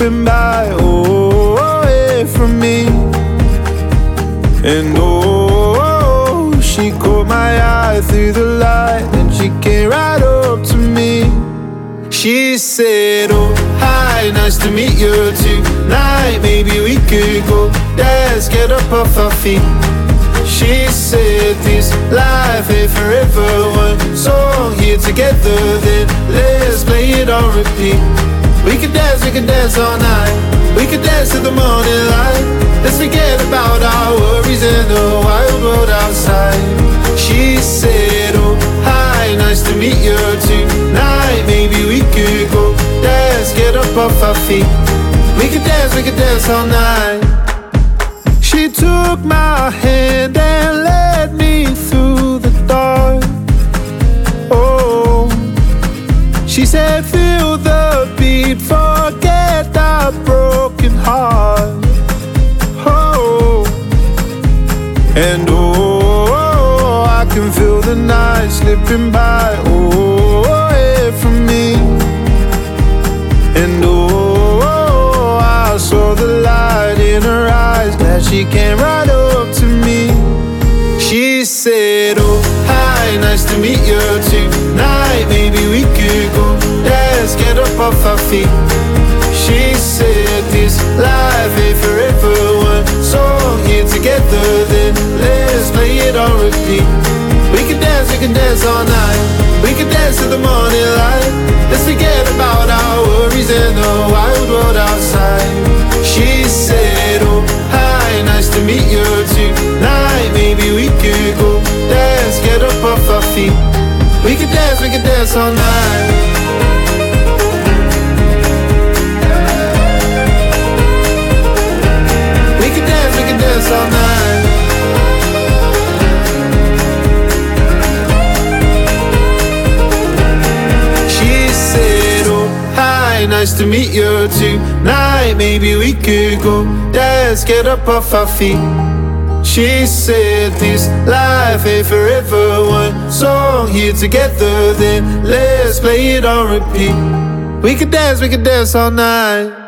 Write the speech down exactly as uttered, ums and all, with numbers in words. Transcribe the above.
slipping by, oh, away from me. And oh, she caught my eye through the light, and she came right up to me. She said, oh, hi, nice to meet you tonight. Maybe we could go dance, get up off our feet. She said, this life ain't forever. One song here together, then let's play it on repeat. We could dance, we could dance all night. We could dance till the morning light. Let's forget about our worries in the wild world outside. She said, oh, hi, nice to meet you tonight. Maybe we could go dance, get up off our feet. We could dance, we could dance all night. She took my hand and led me through the dark. Oh, she said, feel the beat, forget that broken heart. Oh, and oh, I can feel the night slipping by, oh, away from me. And oh, I saw the light in her eyes, that she came right up to me. She said, oh, hi, nice to meet you tonight. Maybe we could go dance, get up off our feet. She said, this life ain't forever. One song here together, then let's play it on repeat. We can dance, we can dance all night. We can dance till the morning light. Let's forget about our worries in the wild world outside. She said, oh, hi, nice to meet you tonight. Maybe we could go dance, get up off our feet. We could dance, we could dance all night. We could dance, we could dance all night. She said, oh, hi, nice to meet you tonight. Maybe we could go dance, get up off our feet. She said, this life ain't forever. One song here together, then let's play it on repeat. We could dance, we could dance all night.